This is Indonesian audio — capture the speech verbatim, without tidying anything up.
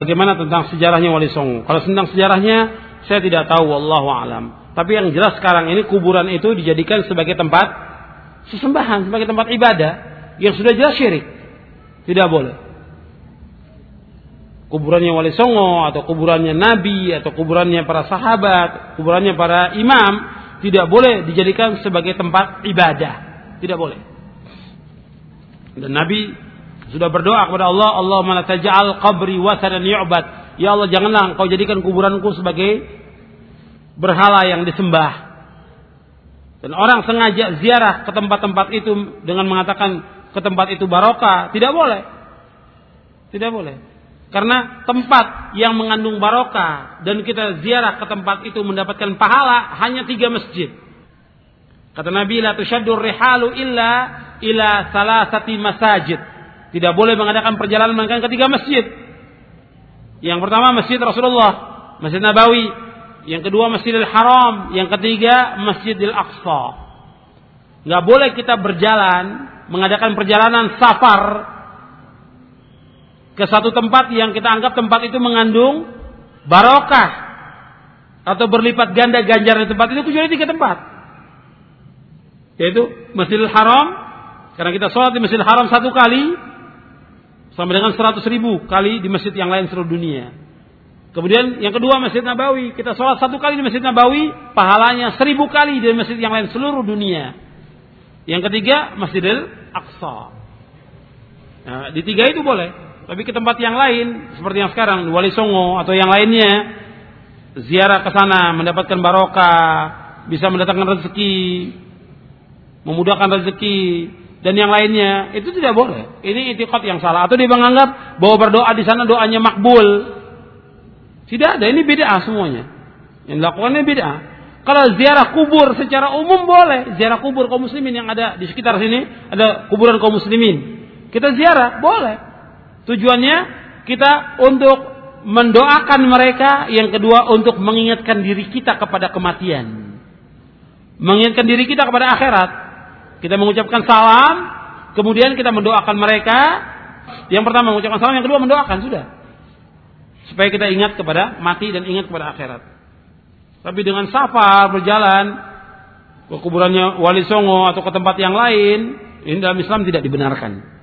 Bagaimana tentang sejarahnya Wali Songo? Kalau tentang sejarahnya saya tidak tahu, wallahu alam. Tapi yang jelas sekarang ini kuburan itu dijadikan sebagai tempat sesembahan, sebagai tempat ibadah yang sudah jelas syirik. Tidak boleh. Kuburannya Wali Songo atau kuburannya Nabi atau kuburannya para sahabat, kuburannya para imam tidak boleh dijadikan sebagai tempat ibadah. Tidak boleh. Dan Nabi sudah berdoa kepada Allah, Allahumma la taj'al qabri wathanan yu'bad. Ya Allah, janganlah Engkau jadikan kuburanku sebagai berhala yang disembah. Dan orang sengaja ziarah ke tempat-tempat itu dengan mengatakan ke tempat itu barokah, tidak boleh. Tidak boleh. Karena tempat yang mengandung barokah dan kita ziarah ke tempat itu mendapatkan pahala hanya tiga masjid. Kata Nabi, la tushaddur rihalu illa ila salasati masajid. Tidak boleh mengadakan perjalanan melainkan ke tiga masjid. Yang pertama Masjid Rasulullah, Masjid Nabawi. Yang kedua Masjidil Haram. Yang ketiga Masjidil Aqsa. Nggak boleh kita berjalan, mengadakan perjalanan safar ke satu tempat yang kita anggap tempat itu mengandung barokah atau berlipat ganda ganjaran di tempat itu, kecuali tiga tempat, yaitu Masjidil Haram, karena kita sholat di Masjidil Haram satu kali sama dengan seratus ribu kali di masjid yang lain seluruh dunia. Kemudian yang kedua Masjid Nabawi, kita sholat satu kali di Masjid Nabawi, pahalanya seribu kali di masjid yang lain seluruh dunia. Yang ketiga Masjidil Aqsa. Nah, di tiga itu boleh. Tapi ke tempat yang lain seperti yang sekarang Wali Songo atau yang lainnya, ziarah ke sana mendapatkan barokah, bisa mendatangkan rezeki, memudahkan rezeki dan yang lainnya, itu tidak boleh. Ini i'tiqad yang salah. Atau dia menganggap bahwa berdoa di sana doanya makbul. Tidak ada, ini bid'ah semuanya. Yang dilakukannya bid'ah. Kalau ziarah kubur secara umum boleh, ziarah kubur kaum muslimin yang ada di sekitar sini, ada kuburan kaum muslimin, kita ziarah boleh. Tujuannya kita untuk mendoakan mereka, yang kedua untuk mengingatkan diri kita kepada kematian, mengingatkan diri kita kepada akhirat. Kita mengucapkan salam, kemudian kita mendoakan mereka. Yang pertama mengucapkan salam, yang kedua mendoakan, sudah. Supaya kita ingat kepada mati dan ingat kepada akhirat. Tapi dengan safar berjalan ke kuburannya Wali Songo atau ke tempat yang lain, ini dalam Islam tidak dibenarkan.